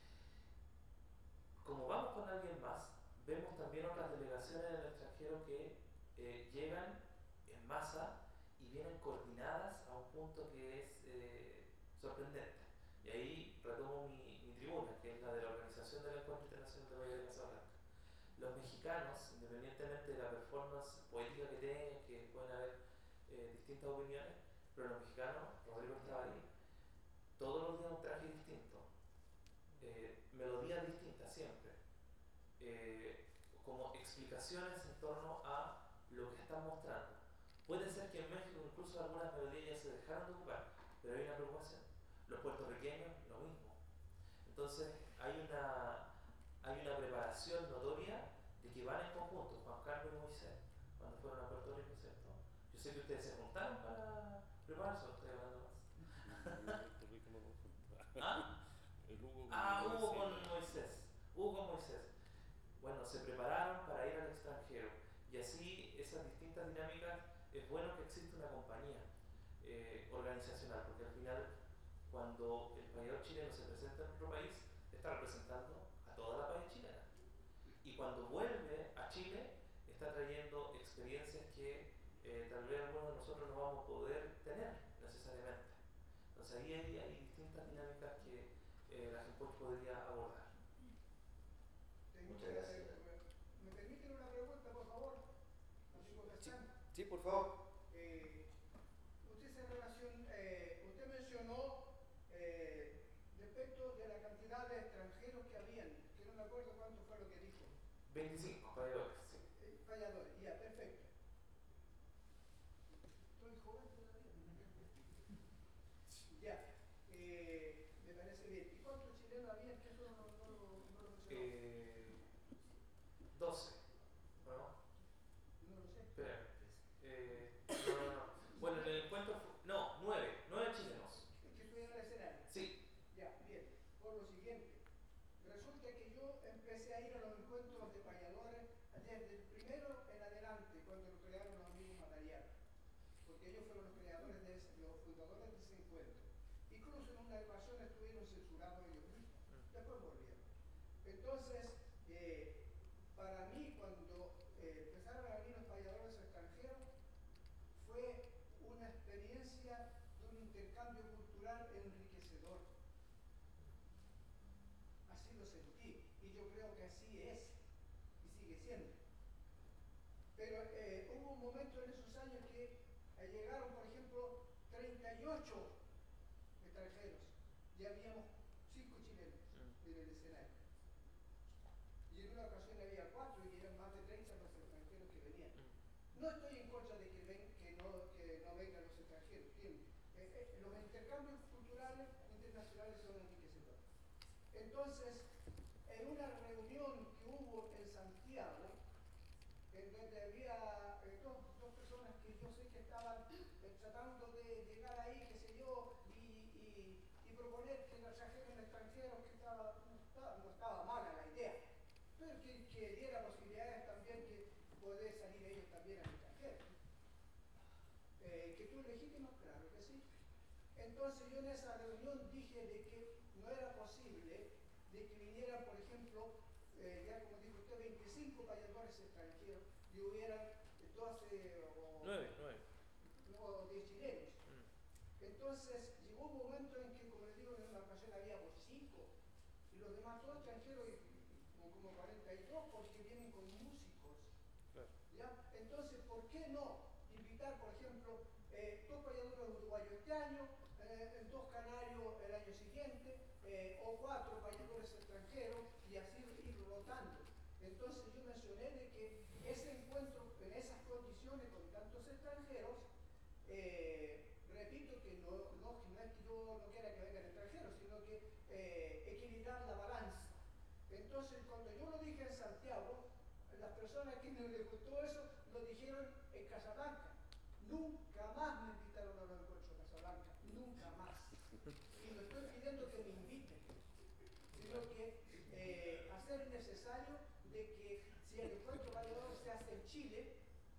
Como vamos con alguien más, vemos también otras delegaciones en el extranjero que eh, llegan en masa y vienen coordinadas a un punto que es eh, sorprendente. Y ahí retomo mi, mi tribuna, que es la de la Organización del Encuentro Internacional de Bahía de Casablanca. Los mexicanos mexicanos, independientemente de la performance poética que tengan, que pueden haber eh, distintas opiniones, pero los mexicanos, Rodrigo estaba ahí, todos los días un traje distinto, eh, melodías distintas siempre, eh, como explicaciones en torno a lo que están mostrando. Puede ser que en México incluso algunas melodías ya se dejaron de ocupar, pero hay una preocupación. Los puertorriqueños, lo mismo. Entonces hay una, hay una preparación notoria de que van en conjunto, Juan Carlos y Moisés, cuando fueron a Puerto Rico, ¿cierto? Yo sé que ustedes se juntaron para prepararse, ¿o estoy hablando más? ¿Ah? Ah, Hugo con Moisés. Hugo con Moisés. Bueno, se prepararon para ir al extranjero y así esas distintas dinámicas. Es bueno que exista una compañía eh, organizacional, porque al final cuando el payador chileno se presenta en otro país está representando a toda la país chilena, y cuando vuelve a Chile está trayendo experiencias que eh, tal vez algunos de nosotros no vamos a poder tener necesariamente. Entonces ahí hay, hay distintas dinámicas que eh, la gente podría abordar. Muchas gracias. ¿Me permiten una pregunta, por favor? Sí, sí, por favor. Eh, usted se relacion, eh, usted mencionó eh, respecto de la cantidad de extranjeros que habían, que no me acuerdo cuánto fue lo que dijo. veinticinco payadores, sí. Eh, payadores, ya, perfecto. Estoy joven todavía. Ya, eh, me parece bien. ¿Y cuántos chilenos había? Que eso no, no, no, no lo mencionó. Eh, doce, ¿no? No lo sé. Espera. Eh, no, no, no. Bueno, en el encuentro fue, no, nueve, nueve chilenos. Es que estoy en el escenario. Sí. Ya, bien. Por lo siguiente, resulta que yo empecé a ir a los encuentros de payadores desde el primero en adelante, cuando lo crearon los amigos Matarianos, porque ellos fueron los creadores de ese, los fundadores de ese encuentro. Incluso en una ocasión estuvieron censurados ellos mismos. Después volvieron. Entonces, eh, para mí, cuando eh, empezaron a venir los payadores extranjeros, fue una experiencia de un intercambio cultural enriquecedor. Así lo sentí, y yo creo que así es, y sigue siendo. Pero eh, hubo un momento en esos años que eh, llegaron, por ejemplo, treinta y ocho extranjeros, y habíamos cinco chilenos en el escenario. Y en una ocasión había cuatro, y eran más de treinta los extranjeros que venían. No estoy en contra de que, ven, que, no, que no vengan los extranjeros, ¿entiendes? Eh, eh, los intercambios culturales internacionales son enriquecedores. Entonces, en una reunión que hubo en Santiago, en donde había eh, dos, dos personas que yo sé que estaban eh, tratando de llegar ahí, qué sé yo, y, y, y proponer que nos trajeran extranjeros, que estaba, no, estaba, no estaba mala la idea, pero que, que diera posibilidades también que poder salir ellos también al extranjero. Eh, que tú legítimas, claro que sí. Entonces yo en esa reunión dije de que no era posible de que vinieran, por ejemplo, eh, ya como dijo usted, veinticinco payadores extranjeros y hubieran doce o no, diez chilenos. Mm. Entonces llegó un momento en que, como les digo, en una ocasión había cinco y los demás todos extranjeros, y, y, como cuarenta y dos, porque vienen con músicos. Claro. ¿Ya? Entonces, ¿por qué no invitar, por ejemplo, eh, dos payadores uruguayos este año, eh, dos canarios el año siguiente, eh, o cuatro payadores extranjeros, y así ir rotando? Entonces yo mencioné de que ese encuentro en esas condiciones con tantos extranjeros, eh, repito que no, no, no es que yo no quiera que vengan extranjeros, sino que eh, equilibrar la balanza. Entonces cuando yo lo dije en Santiago, las personas que no les gustó eso lo dijeron en Casablanca. Nunca más me invitaron a los encuentros de Casablanca, nunca más. Y no estoy pidiendo que me inviten, sino que eh, hacer necesario de que si el encuentro payador se hace en Chile,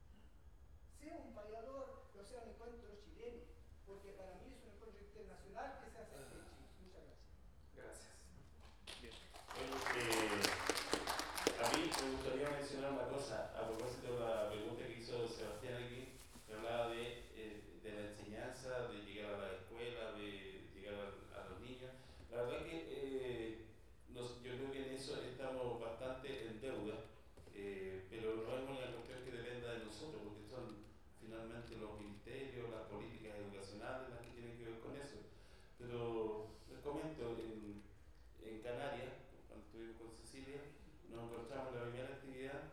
sea un payador, no sea un encuentro chileno, porque para mí es un encuentro internacional que se hace en Chile. Muchas gracias. Gracias. Bien. Eh, a mí me gustaría mencionar una cosa a propósito de la pregunta que hizo Sebastián aquí, que hablaba de, eh, de la enseñanza, de llegar a la escuela, de llegar a, a los niños. La verdad que eh, nos, yo creo que en eso estamos bastante en deuda. Eh, cuando, les comento, en, en Canarias, cuando estuvimos con Cecilia, nos encontramos en la primera actividad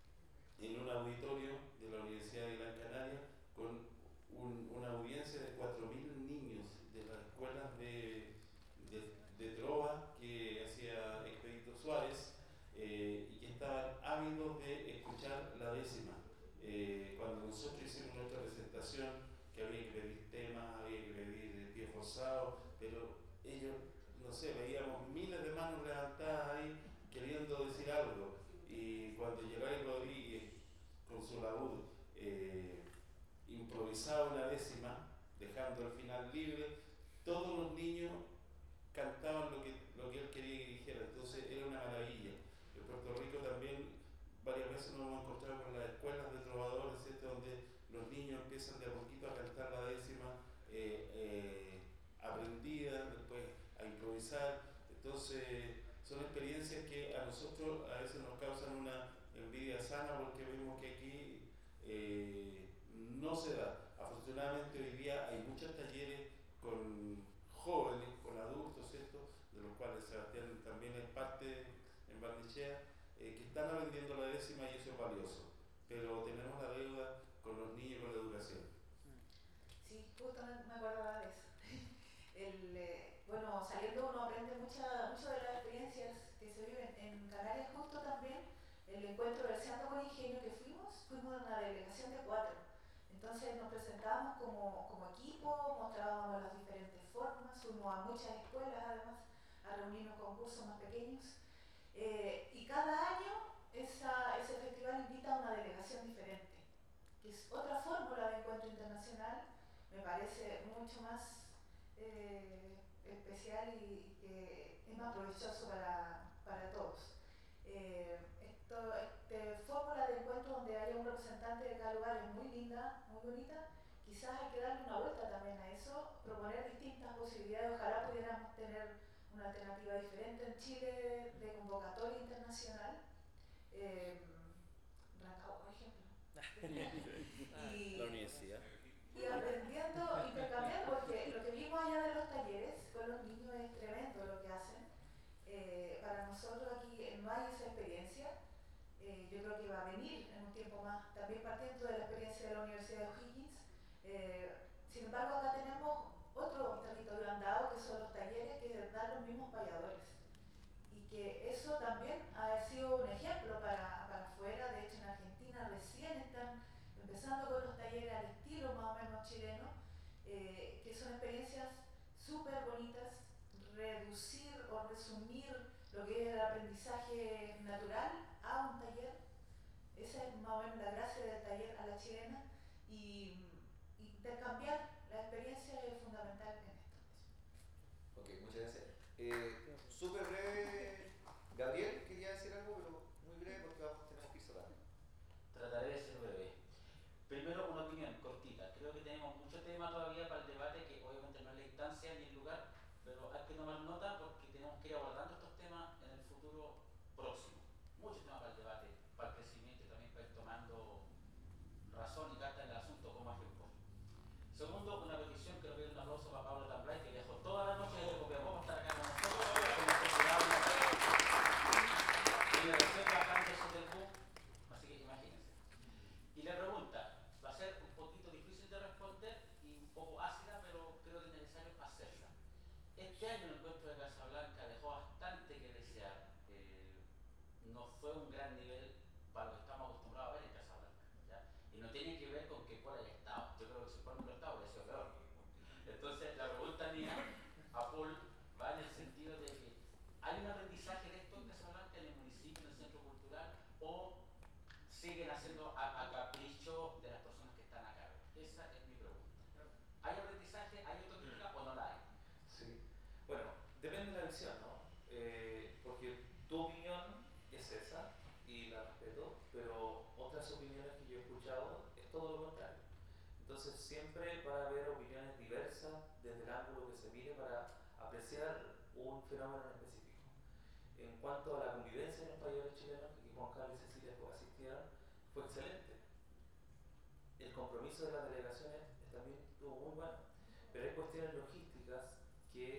en un auditorio de la Universidad de Gran Canaria con un, una audiencia de cuatro mil niños de las escuelas de, de, de Trova que hacía Expedito Suárez eh, y que estaban ávidos de escuchar la décima. Eh, cuando nosotros hicimos nuestra presentación, que había que pedir temas, había que pedir el pie forzado, pero ellos, no sé, veíamos miles de manos levantadas ahí queriendo decir algo. Y cuando Yeray Rodríguez, con su laúd, eh, improvisaba una décima, dejando el final libre, todos los niños cantaban lo que, lo que él quería que dijera. Entonces era una maravilla. En Puerto Rico también varias veces nos hemos encontrado con las escuelas de trovadores, ¿cierto? Donde los niños empiezan de a poquito a cantar la décima eh, eh, aprendida, después a improvisar. Entonces son experiencias que a nosotros a veces nos causan una envidia sana porque vemos que aquí eh, no se da. Afortunadamente hoy día hay muchos talleres con jóvenes, con adultos, ¿cierto? De los cuales Sebastián también es parte en Barnechea, eh, que están aprendiendo la décima y eso es valioso. Pero tenemos la deuda con los niños y con la educación. Sí, justo me, me acordaba de eso. El, eh, bueno, saliendo uno aprende mucha, mucho de las experiencias que se viven en Canarias. Justo también el encuentro Verseando con Ingenio que fuimos, fuimos una delegación de cuatro. Entonces nos presentábamos como, como equipo, mostrábamos las diferentes formas, fuimos a muchas escuelas además a reunirnos con cursos más pequeños. Eh, y cada año esa, ese festival invita a una delegación diferente, que es otra fórmula de encuentro internacional, me parece mucho más eh, especial y, y que es más provechoso para, para todos. Eh, esto, este fórmula de encuentro donde haya un representante de cada lugar es muy linda, muy bonita. Quizás hay que darle una vuelta también a eso, proponer distintas posibilidades. Ojalá pudiéramos tener una alternativa diferente en Chile de convocatoria internacional. Eh, Rancagua, por ejemplo. y, La universidad. Y aprendiendo, intercambiando, porque lo que vimos allá de los talleres con los niños es tremendo lo que hacen. Eh, para nosotros aquí no hay esa experiencia. Eh, yo creo que va a venir en un tiempo más, también partiendo de la experiencia de la Universidad de O'Higgins. Eh, sin embargo, acá tenemos otro territorio andado que son los talleres que dan los mismos payadores. Y que eso también ha sido un ejemplo para, para afuera. De hecho, en Argentina recién están empezando con los talleres al estilo más o menos chileno, eh, que son experiencias súper bonitas. Reducir o resumir lo que es el aprendizaje natural a un taller, esa es más o menos la gracia del taller a la chilena, y, y intercambiar la experiencia es fundamental en esto. Ok, muchas gracias. Eh, Súper breve, Gabriel quería decir algo, pero muy breve porque vamos, tenemos que ir cerrando. Trataré de ser breve. Primero, una opinión cortita. Creo que tenemos mucho tema todavía para el debate, que obviamente no es la instancia ni el lugar, pero hay que tomar nota porque tenemos que ir abordando estos temas en el futuro próximo. Muchos temas para el debate, para el crecimiento y también para ir tomando razón y carta en el asunto como ejemplo. Segundo, una petición que le pido un aplauso para Pablo Tambray, que viajó toda la noche desde Copiapó para estar acá con nosotros. Y recién bajando del bus, así que imagínense. Y la pregunta va a ser un poquito difícil de responder y un poco ácida, pero creo que es necesario hacerla. Este año el encuentro de Casablanca dejó bastante que desear. Eh, no fue un gran nivel para lo que estamos acostumbrados a ver en Casablanca, ¿ya? Y no tiene que ver con que cuál haya estado. Yo creo que si fuera un estado hubiera sido peor. Entonces la pregunta mía a Paul va en el sentido de que ¿hay un aprendizaje de esto en Casablanca, en el municipio, en el centro cultural, o siguen haciendo a, a capricho de las personas que están acá? Esa es mi pregunta. ¿Hay aprendizaje, hay autocrítica o no la hay? Sí. Bueno, depende de la visión, ¿no? Eh, porque tu opinión es esa y la respeto, pero otras opiniones que yo he escuchado es todo lo contrario. Entonces siempre va a haber opiniones diversas desde el ángulo que se mire para apreciar un fenómeno en específico. En cuanto a la convivencia de los payadores chilenos, que Juan Carlos y Cecilia asistieron, fue excelente. El compromiso de las delegaciones también estuvo muy bueno, pero hay cuestiones logísticas que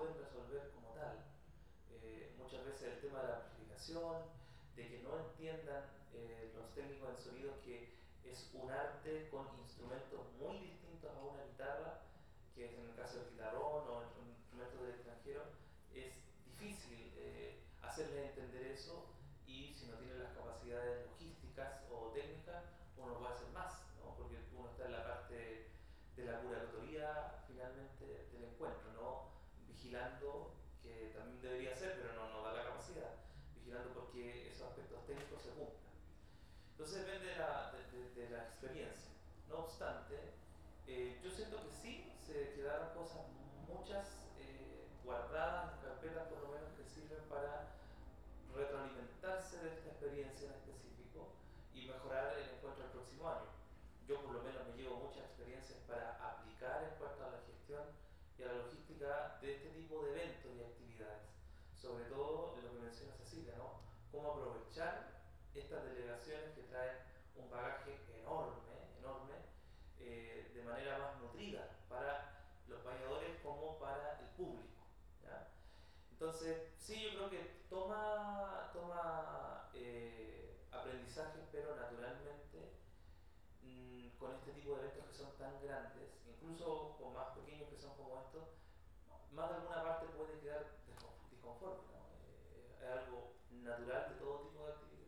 pueden resolver como tal. Eh, muchas veces el tema de la amplificación, de que no entiendan eh, los técnicos en sonido que es un arte con instrumentos muy distintos a una guitarra, que es en el caso del guitarrón o en instrumentos del extranjero, es difícil eh, hacerles entender eso, y si no tienen las capacidades logísticas o técnicas, uno puede hacer más, ¿no? Porque uno está en la parte de la curatoría finalmente del encuentro, ¿no? Vigilando, que también debería ser, pero no nos da la capacidad, vigilando porque esos aspectos técnicos se cumplan. Entonces depende de la, de, de, de la experiencia. No obstante, eh, yo siento que sí se quedaron cosas, muchas eh, guardadas en carpetas por lo menos, que sirven para retroalimentarse de esta experiencia en específico y mejorar el encuentro el próximo año. Yo por lo menos me llevo muchas experiencias para aplicar en cuanto a la gestión y a la logística de este tipo de eventos y actividades. Sobre todo lo que menciona Cecilia, ¿no? Cómo aprovechar estas delegaciones que traen un bagaje enorme, enorme, eh, de manera más nutrida para los valladores como para el público, ¿ya? Entonces, sí, yo creo que toma, toma eh, aprendizajes, pero naturalmente mmm, con este tipo de eventos que son tan grandes, incluso con más pequeños que son como estos, más de alguna parte puede quedar disconforme, ¿no? Eh, es algo natural de todo tipo de actividad.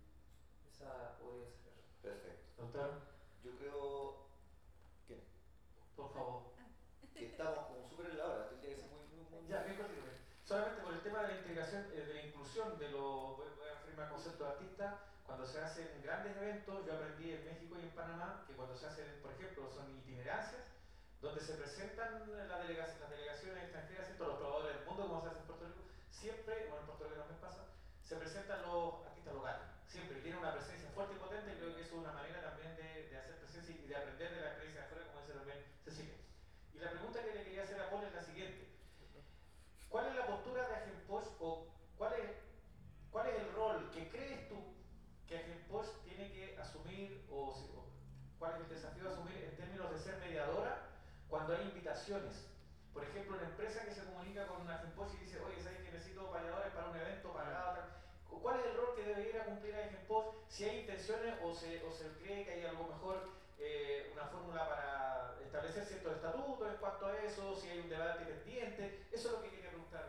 Esa podría ser. Perfecto. Doctor, Yo creo que, por favor. que estamos como súper en la hora, tendría que ser muy, muy, muy... Ya, bien cortito. Solamente por el tema de la integración, eh, de la inclusión de los, voy a referirme al concepto de artista, cuando se hacen grandes eventos, yo aprendí en México y en Panamá que cuando se hacen, por ejemplo, son itinerancias, donde se presentan la delegación, las delegaciones extranjeras, ¿cierto? Los probadores del mundo, como se hace en Puerto Rico, siempre, bueno, en Puerto Rico también pasa, se presentan los artistas locales, siempre, y tienen una presencia fuerte y potente, y creo que eso es una manera también de, de hacer presencia y de aprender de la experiencia de afuera, como dice también Cecilia. Y la pregunta que le quería hacer a Paul es la siguiente: ¿cuál es la postura de Agenposh, o cuál es, cuál es el rol que crees tú que Agenposh tiene que asumir, o, o cuál es el desafío de asumir en términos de ser mediadora cuando hay invitaciones? Por ejemplo, una empresa que se comunica con una Agenposh y dice, oye, ¿sabes que necesito valladores para un evento pagado? Tal. ¿Cuál es el rol que debe ir a cumplir Agenposh? Si hay intenciones o se, o se cree que hay algo mejor, eh, una fórmula para establecer ciertos estatutos en cuanto a eso, si hay un debate pendiente. Eso es lo que quería preguntar.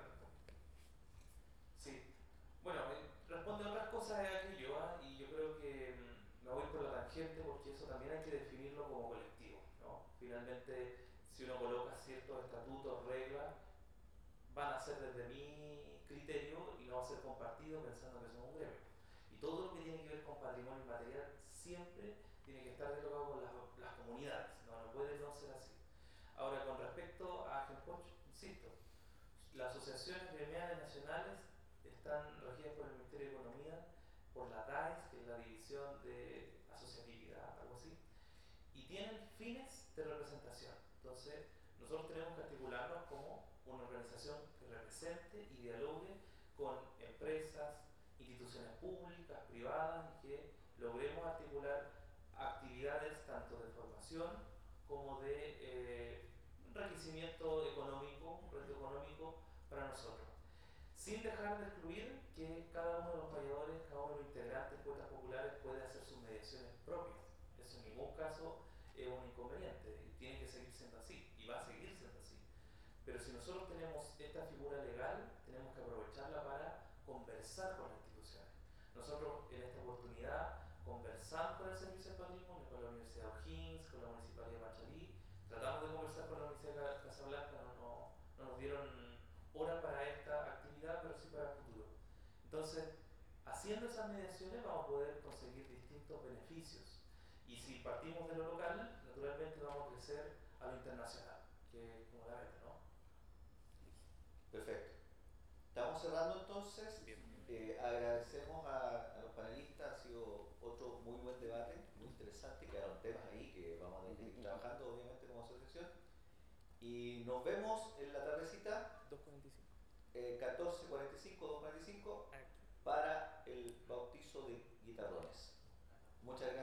Sí. Bueno, eh, responde a otras cosas de aquello, ¿eh? Y yo creo que mmm, me voy por la tangente, porque eso también hay que definirlo como colectivo, ¿no? Finalmente, si uno coloca ciertos estatutos, reglas, van a ser desde mi criterio y no va a ser compartido pensando que somos un gremio. Y todo lo que tiene que ver con patrimonio inmaterial siempre tiene que estar dialogado con las, las comunidades, ¿no? No puede no ser así. Ahora, con respecto a Agenposh, insisto, las asociaciones gremiales nacionales están regidas por el Ministerio de Economía, por la D A E S, que es la División de Asociatividad, algo así, y tienen fines de representación. Entonces, nosotros tenemos que articularnos como una organización que represente y dialogue con empresas, instituciones públicas, privadas, y que logremos articular actividades tanto de formación como de eh, enriquecimiento económico, un reto económico para nosotros, sin dejar de excluir que cada uno de los valladores, cada uno de los integrantes, poetas populares, puede hacer sus mediaciones propias. Eso en ningún caso es un inconveniente, tiene que seguir siendo así y va a seguir siendo así. Pero si nosotros tenemos esta figura legal, tenemos que aprovecharla para conversar con las instituciones. Nosotros en esta oportunidad conversamos con el Servicio de Patrimonio, con la Universidad de O'Higgins, con la Municipalidad de Machalí, tratamos de conversar con la Universidad de Casablanca, no, no, no nos dieron hora para esta actividad, pero sí para el futuro. Entonces, haciendo esas mediaciones vamos a poder conseguir distintos beneficios. Y si partimos de lo local, naturalmente vamos a crecer a lo internacional, que es como la meta, ¿no? Perfecto. Estamos cerrando entonces. Eh, agradecemos a, a los panelistas, ha sido otro muy buen debate, muy interesante, quedaron temas ahí que vamos a ir trabajando obviamente como asociación. Y nos vemos en la tardecita, dos cuarenta y cinco. Eh, catorce cuarenta y cinco, dos cuarenta y cinco, para el bautizo de guitarrones. Muchas gracias.